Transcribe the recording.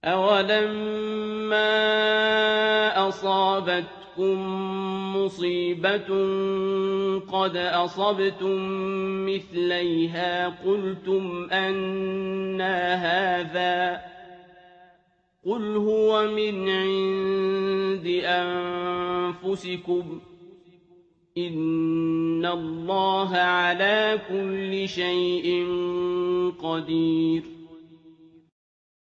أَوَلَمَّا أَصَابَتْكُم مُّصِيبَةٌ قَدْ أَصَبْتُم مِّثْلَيْهَا قُلْتُمْ أَنَّىٰ هَٰذَا ۖ قُلْ هُوَ مِنْ عِندِ أَنفُسِكُمْ ۗ إِنَّ اللَّهَ عَلَىٰ كُلِّ شَيْءٍ قَدِيرٌ